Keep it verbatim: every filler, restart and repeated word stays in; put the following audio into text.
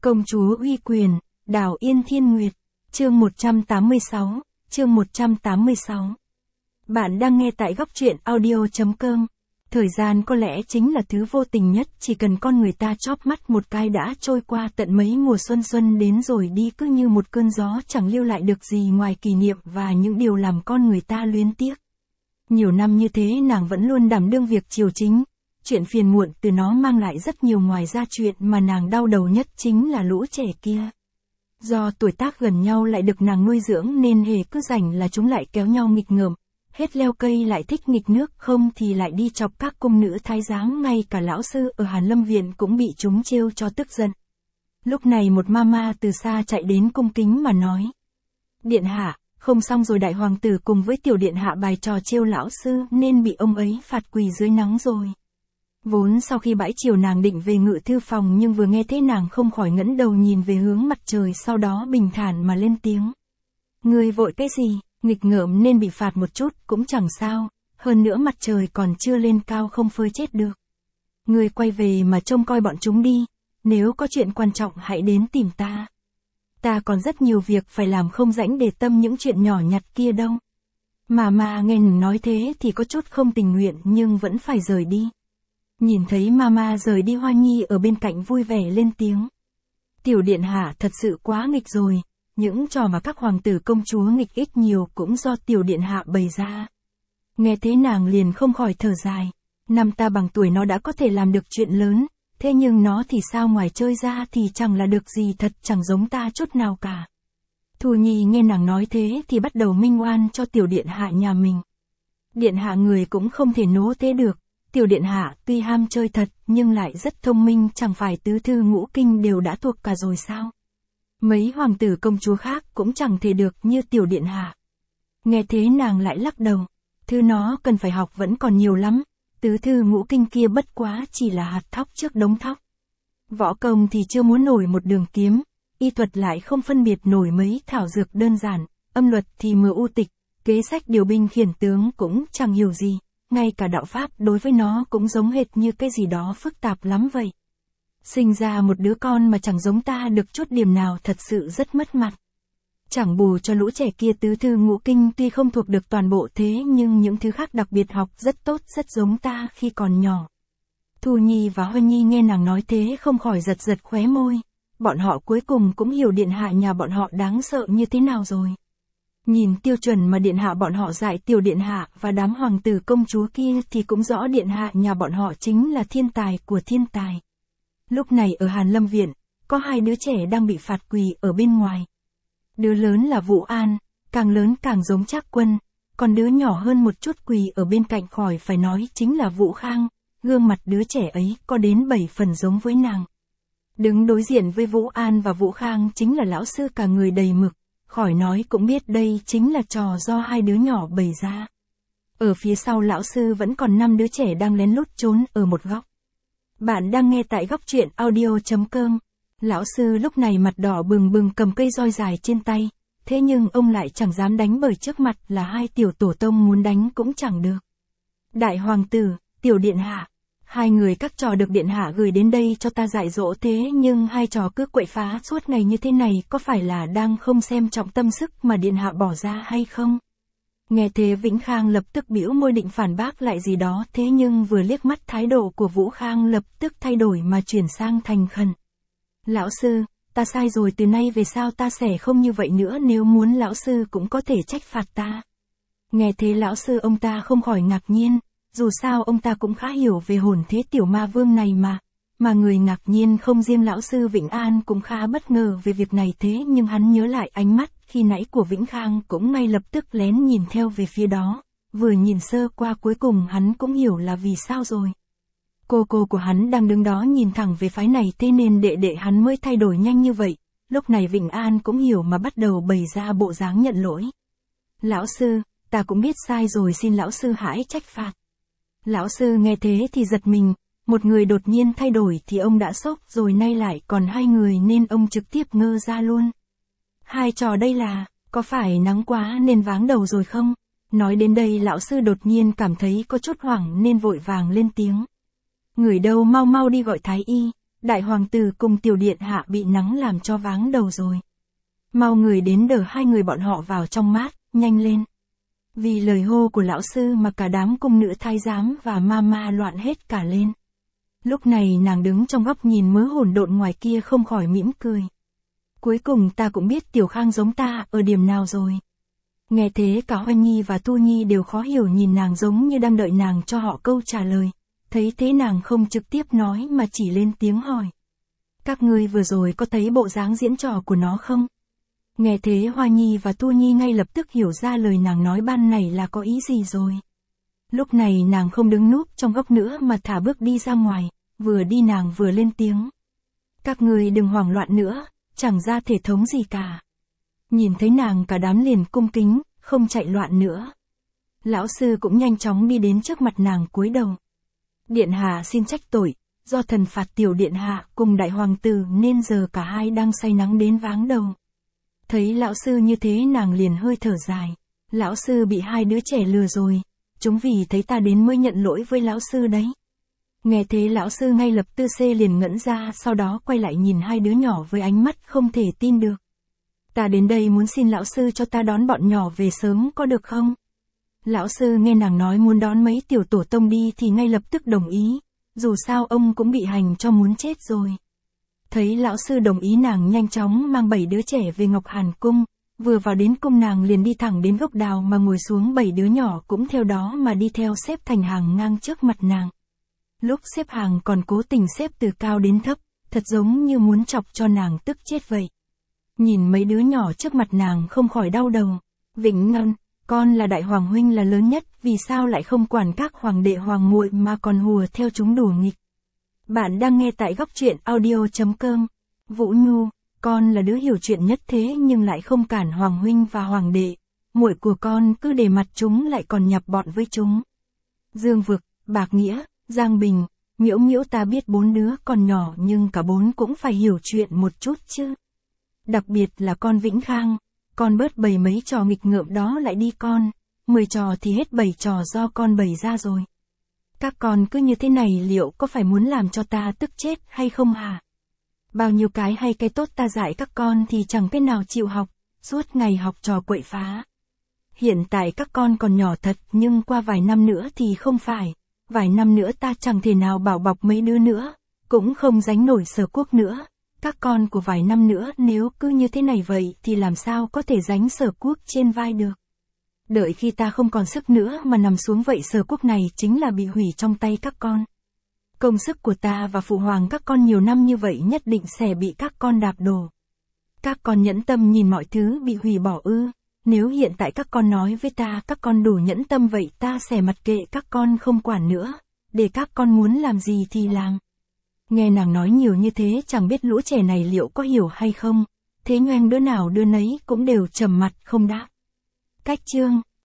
Công chúa uy quyền, Đào Yên Thiên Nguyệt, chương một trăm tám mươi sáu, chương một trăm tám mươi sáu. Bạn đang nghe tại góc truyện audio chấm com. Thời gian có lẽ chính là thứ vô tình nhất, chỉ cần con người ta chóp mắt một cái đã trôi qua tận mấy mùa xuân xuân đến rồi đi cứ như một cơn gió, chẳng lưu lại được gì ngoài kỷ niệm và những điều làm con người ta luyến tiếc. Nhiều năm như thế nàng vẫn luôn đảm đương việc triều chính. Chuyện phiền muộn từ nó mang lại rất nhiều, ngoài ra chuyện mà nàng đau đầu nhất chính là lũ trẻ kia. Do tuổi tác gần nhau lại được nàng nuôi dưỡng nên hễ cứ rảnh là chúng lại kéo nhau nghịch ngợm, hết leo cây lại thích nghịch nước, không thì lại đi chọc các cung nữ thái giám, ngay cả lão sư ở Hàn Lâm Viện cũng bị chúng trêu cho tức giận. Lúc này một mama từ xa chạy đến cung kính mà nói: "Điện hạ, không xong rồi, đại hoàng tử cùng với tiểu điện hạ bài trò trêu lão sư nên bị ông ấy phạt quỳ dưới nắng rồi." Vốn sau khi bãi chiều nàng định về ngự thư phòng, nhưng vừa nghe thế nàng không khỏi ngẩng đầu nhìn về hướng mặt trời, sau đó bình thản mà lên tiếng: "Ngươi vội cái gì, nghịch ngợm nên bị phạt một chút cũng chẳng sao, hơn nữa mặt trời còn chưa lên cao không phơi chết được. Ngươi quay về mà trông coi bọn chúng đi, nếu có chuyện quan trọng hãy đến tìm ta. Ta còn rất nhiều việc phải làm, không rảnh để tâm những chuyện nhỏ nhặt kia đâu." Mà mà nghe nàng nói thế thì có chút không tình nguyện nhưng vẫn phải rời đi. Nhìn thấy mama rời đi, Hoa Nhi ở bên cạnh vui vẻ lên tiếng: "Tiểu điện hạ thật sự quá nghịch rồi, những trò mà các hoàng tử công chúa nghịch ít nhiều cũng do tiểu điện hạ bày ra." Nghe thế nàng liền không khỏi thở dài, năm ta bằng tuổi nó đã có thể làm được chuyện lớn, thế nhưng nó thì sao, ngoài chơi ra thì chẳng là được gì, thật chẳng giống ta chút nào cả. Thu Nhi nghe nàng nói thế thì bắt đầu minh oan cho tiểu điện hạ nhà mình. Điện hạ người cũng không thể nố thế được. Tiểu điện hạ tuy ham chơi thật nhưng lại rất thông minh, chẳng phải tứ thư ngũ kinh đều đã thuộc cả rồi sao? Mấy hoàng tử công chúa khác cũng chẳng thể được như tiểu điện hạ. Nghe thế nàng lại lắc đầu, thứ nó cần phải học vẫn còn nhiều lắm, tứ thư ngũ kinh kia bất quá chỉ là hạt thóc trước đống thóc. Võ công thì chưa muốn nổi một đường kiếm, y thuật lại không phân biệt nổi mấy thảo dược đơn giản, âm luật thì mờ u tịch, kế sách điều binh khiển tướng cũng chẳng hiểu gì. Ngay cả đạo pháp đối với nó cũng giống hệt như cái gì đó phức tạp lắm vậy. Sinh ra một đứa con mà chẳng giống ta được chút điểm nào, thật sự rất mất mặt. Chẳng bù cho lũ trẻ kia tứ thư ngũ kinh tuy không thuộc được toàn bộ thế nhưng những thứ khác đặc biệt học rất tốt, rất giống ta khi còn nhỏ." Thu Nhi và Hoa Nhi nghe nàng nói thế không khỏi giật giật khóe môi. Bọn họ cuối cùng cũng hiểu điện hạ nhà bọn họ đáng sợ như thế nào rồi. Nhìn tiêu chuẩn mà điện hạ bọn họ dạy tiểu điện hạ và đám hoàng tử công chúa kia thì cũng rõ điện hạ nhà bọn họ chính là thiên tài của thiên tài. Lúc này ở Hàn Lâm Viện, có hai đứa trẻ đang bị phạt quỳ ở bên ngoài. Đứa lớn là Vũ An, càng lớn càng giống Trác Quân, còn đứa nhỏ hơn một chút quỳ ở bên cạnh khỏi phải nói chính là Vũ Khang, gương mặt đứa trẻ ấy có đến bảy phần giống với nàng. Đứng đối diện với Vũ An và Vũ Khang chính là lão sư cả người đầy mực. Khỏi nói cũng biết đây chính là trò do hai đứa nhỏ bày ra. Ở phía sau lão sư vẫn còn năm đứa trẻ đang lén lút trốn ở một góc. Bạn đang nghe tại góc truyện audio chấm com. Lão sư lúc này mặt đỏ bừng bừng cầm cây roi dài trên tay, thế nhưng ông lại chẳng dám đánh bởi trước mặt là hai tiểu tổ tông, muốn đánh cũng chẳng được. "Đại hoàng tử, tiểu điện hạ, hai người các trò được điện hạ gửi đến đây cho ta dạy dỗ, thế nhưng hai trò cứ quậy phá suốt ngày như thế này có phải là đang không xem trọng tâm sức mà điện hạ bỏ ra hay không?" Nghe thế Vĩnh Khang lập tức bĩu môi định phản bác lại gì đó, thế nhưng vừa liếc mắt thái độ của Vũ Khang lập tức thay đổi mà chuyển sang thành khẩn: "Lão sư, ta sai rồi, từ nay về sau ta sẽ không như vậy nữa, nếu muốn lão sư cũng có thể trách phạt ta." Nghe thế lão sư ông ta không khỏi ngạc nhiên. Dù sao ông ta cũng khá hiểu về hồn thế tiểu ma vương này mà. Mà người ngạc nhiên không riêng lão sư Vĩnh An cũng khá bất ngờ về việc này, thế nhưng hắn nhớ lại ánh mắt khi nãy của Vĩnh Khang cũng ngay lập tức lén nhìn theo về phía đó. Vừa nhìn sơ qua cuối cùng hắn cũng hiểu là vì sao rồi. Cô cô của hắn đang đứng đó nhìn thẳng về phái này, thế nên đệ đệ hắn mới thay đổi nhanh như vậy. Lúc này Vĩnh An cũng hiểu mà bắt đầu bày ra bộ dáng nhận lỗi. "Lão sư, ta cũng biết sai rồi, xin lão sư hãy trách phạt." Lão sư nghe thế thì giật mình, một người đột nhiên thay đổi thì ông đã sốc rồi, nay lại còn hai người nên ông trực tiếp ngơ ra luôn. "Hai trò đây là, có phải nắng quá nên váng đầu rồi không?" Nói đến đây lão sư đột nhiên cảm thấy có chút hoảng nên vội vàng lên tiếng: "Người đâu, mau mau đi gọi thái y, đại hoàng tử cùng tiểu điện hạ bị nắng làm cho váng đầu rồi. Mau người đến đỡ hai người bọn họ vào trong mát, nhanh lên. Vì lời hô của lão sư mà cả đám cung nữ thái giám và ma ma loạn hết cả lên. Lúc này nàng đứng trong góc nhìn mớ hỗn độn ngoài kia không khỏi mỉm cười. Cuối cùng ta cũng biết Tiểu Khang giống ta ở điểm nào rồi. Nghe thế cả Hoa Nhi và Tu Nhi đều khó hiểu nhìn nàng giống như đang đợi nàng cho họ câu trả lời. Thấy thế nàng không trực tiếp nói mà chỉ lên tiếng hỏi. Các ngươi vừa rồi có thấy bộ dáng diễn trò của nó không? Nghe thế Hoa Nhi và Tu Nhi ngay lập tức hiểu ra lời nàng nói ban nãy là có ý gì rồi. Lúc này nàng không đứng núp trong góc nữa mà thả bước đi ra ngoài, vừa đi nàng vừa lên tiếng. Các ngươi đừng hoảng loạn nữa, chẳng ra thể thống gì cả. Nhìn thấy nàng cả đám liền cung kính, không chạy loạn nữa. Lão sư cũng nhanh chóng đi đến trước mặt nàng cúi đầu. Điện hạ xin trách tội, do thần phạt tiểu điện hạ cùng đại hoàng tử nên giờ cả hai đang say nắng đến váng đầu. Thấy lão sư như thế nàng liền hơi thở dài. Lão sư bị hai đứa trẻ lừa rồi, chúng vì thấy ta đến mới nhận lỗi với lão sư đấy. Nghe thế lão sư ngay lập tức xê liền ngẩn ra, sau đó quay lại nhìn hai đứa nhỏ với ánh mắt không thể tin được. Ta đến đây muốn xin lão sư cho ta đón bọn nhỏ về sớm có được không? Lão sư nghe nàng nói muốn đón mấy tiểu tổ tông đi thì ngay lập tức đồng ý, dù sao ông cũng bị hành cho muốn chết rồi. Thấy lão sư đồng ý nàng nhanh chóng mang bảy đứa trẻ về Ngọc Hàn Cung, vừa vào đến cung nàng liền đi thẳng đến gốc đào mà ngồi xuống, bảy đứa nhỏ cũng theo đó mà đi theo xếp thành hàng ngang trước mặt nàng. Lúc xếp hàng còn cố tình xếp từ cao đến thấp, thật giống như muốn chọc cho nàng tức chết vậy. Nhìn mấy đứa nhỏ trước mặt nàng không khỏi đau đầu. Vĩnh Ngân, con là đại hoàng huynh là lớn nhất, vì sao lại không quản các hoàng đệ hoàng muội mà còn hùa theo chúng đùa nghịch. Bạn đang nghe tại góc truyện audio chấm com. Vũ Nhu, con là đứa hiểu chuyện nhất thế nhưng lại không cản hoàng huynh và hoàng đệ. Muội của con cứ để mặt chúng lại còn nhập bọn với chúng. Dương Vực, Bạc Nghĩa, Giang Bình, Miễu Miễu, ta biết bốn đứa còn nhỏ nhưng cả bốn cũng phải hiểu chuyện một chút chứ. Đặc biệt là con Vĩnh Khang, con bớt bày mấy trò nghịch ngợm đó lại đi con, mười trò thì hết bảy trò do con bày ra rồi. Các con cứ như thế này liệu có phải muốn làm cho ta tức chết hay không hả? Bao nhiêu cái hay cái tốt ta dạy các con thì chẳng cái nào chịu học, suốt ngày học trò quậy phá. Hiện tại các con còn nhỏ thật nhưng qua vài năm nữa thì không phải, vài năm nữa ta chẳng thể nào bảo bọc mấy đứa nữa, cũng không gánh nổi Sở Quốc nữa. Các con của vài năm nữa nếu cứ như thế này vậy thì làm sao có thể gánh Sở Quốc trên vai được. Đợi khi ta không còn sức nữa mà nằm xuống vậy Sở Quốc này chính là bị hủy trong tay các con. Công sức của ta và phụ hoàng các con nhiều năm như vậy nhất định sẽ bị các con đạp đổ. Các con nhẫn tâm nhìn mọi thứ bị hủy bỏ ư? Nếu hiện tại các con nói với ta các con đủ nhẫn tâm vậy ta sẽ mặc kệ các con không quản nữa, để các con muốn làm gì thì làm. Nghe nàng nói nhiều như thế chẳng biết lũ trẻ này liệu có hiểu hay không, thế nhoeng đứa nào đứa nấy cũng đều trầm mặt không đáp. Cách chương